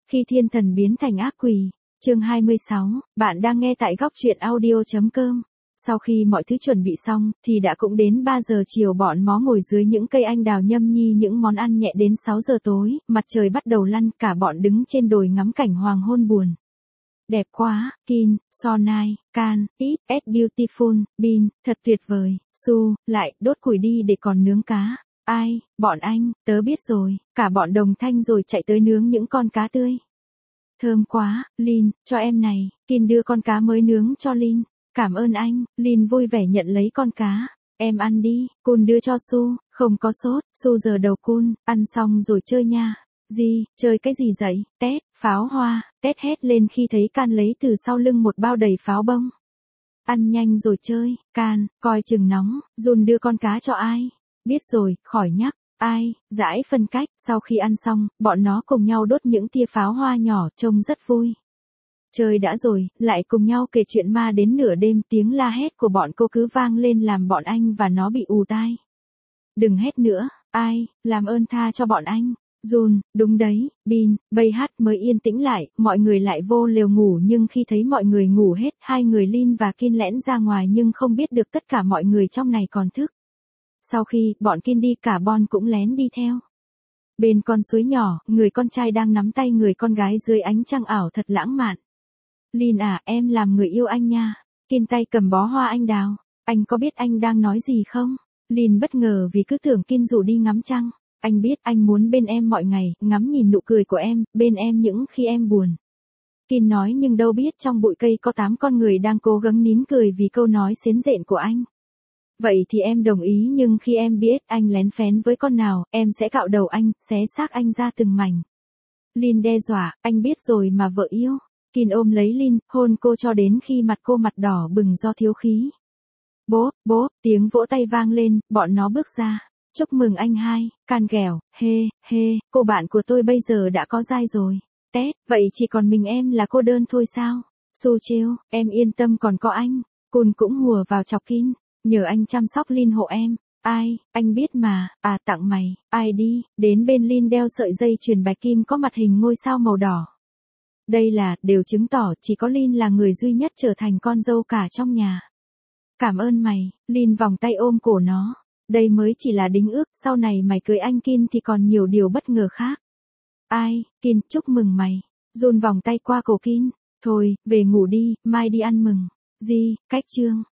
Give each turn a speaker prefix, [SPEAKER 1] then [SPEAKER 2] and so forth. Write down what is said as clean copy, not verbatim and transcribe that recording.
[SPEAKER 1] Khi thiên thần biến thành ác quỷ. Chương 26, bạn đang nghe tại góc truyện audio.com. Sau khi mọi thứ chuẩn bị xong, thì đã cũng đến 3 giờ chiều, bọn mó ngồi dưới những cây anh đào nhâm nhi những món ăn nhẹ. Đến 6 giờ tối, mặt trời bắt đầu lăn, cả bọn đứng trên đồi ngắm cảnh hoàng hôn buồn. Đẹp quá, Kin, so nice, can, it's beautiful, Bin, thật tuyệt vời, Su, lại, đốt củi đi để còn nướng cá. Ai, bọn anh, tớ biết rồi, cả bọn đồng thanh rồi chạy tới nướng những con cá tươi. Thơm quá, Lin, cho em này, Kin đưa con cá mới nướng cho Lin. Cảm ơn anh, Lin vui vẻ nhận lấy con cá. Em ăn đi, Kun đưa cho Su, không có sốt, Su giờ đầu Kun, ăn xong rồi chơi nha. Gì, chơi cái gì vậy? Tét, pháo hoa, Tét hét lên khi thấy Can lấy từ sau lưng một bao đầy pháo bông. Ăn nhanh rồi chơi, Can, coi chừng nóng. Jun đưa con cá cho ai? Biết rồi, khỏi nhắc. Ai, giải phân cách. Sau khi ăn xong, bọn nó cùng nhau đốt những tia pháo hoa nhỏ, trông rất vui. Chơi đã rồi, lại cùng nhau kể chuyện ma đến nửa đêm. Tiếng la hét của bọn cô cứ vang lên làm bọn anh và nó bị ù tai. Đừng hét nữa, ai, làm ơn tha cho bọn anh. Jun, đúng đấy, Bin, bây hát mới yên tĩnh lại, mọi người lại vô lều ngủ. Nhưng khi thấy mọi người ngủ hết, hai người Lin và Kin lẻn ra ngoài nhưng không biết được tất cả mọi người trong này còn thức. Sau khi bọn Kin đi, cả Bon cũng lén đi theo. Bên con suối nhỏ, người con trai đang nắm tay người con gái dưới ánh trăng ảo thật lãng mạn. Lin à, em làm người yêu anh nha. Kin tay cầm bó hoa anh đào. Anh có biết anh đang nói gì không? Lin bất ngờ vì cứ tưởng Kin rủ đi ngắm trăng. Anh biết, anh muốn bên em mọi ngày, ngắm nhìn nụ cười của em, bên em những khi em buồn. Kin nói nhưng đâu biết trong bụi cây có 8 con người đang cố gắng nín cười vì câu nói xến rện của anh. Vậy thì em đồng ý, nhưng khi em biết anh lén phén với con nào, em sẽ cạo đầu anh, xé xác anh ra từng mảnh. Lin đe dọa, anh biết rồi mà vợ yêu. Kin ôm lấy Lin, hôn cô cho đến khi mặt cô mặt đỏ bừng do thiếu khí. Bố, tiếng vỗ tay vang lên, bọn nó bước ra. Chúc mừng anh hai, Can ghèo, hê, cô bạn của tôi bây giờ đã có giai rồi. Tét, vậy chỉ còn mình em là cô đơn thôi sao? Su trêu, em yên tâm còn có anh. Kun cũng hùa vào chọc Kin, nhờ anh chăm sóc Lin hộ em. Ai, anh biết mà, tặng mày, ai đi, đến bên Lin đeo sợi dây chuyền bạch kim có mặt hình ngôi sao màu đỏ. Đây đều chứng tỏ chỉ có Lin là người duy nhất trở thành con dâu cả trong nhà. Cảm ơn mày, Lin vòng tay ôm cổ nó. Đây mới chỉ là đính ước, sau này mày cưới anh Kin thì còn nhiều điều bất ngờ khác. Ai, Kin, chúc mừng mày. Jun vòng tay qua cổ Kin. Thôi, về ngủ đi, mai đi ăn mừng. Cách chương.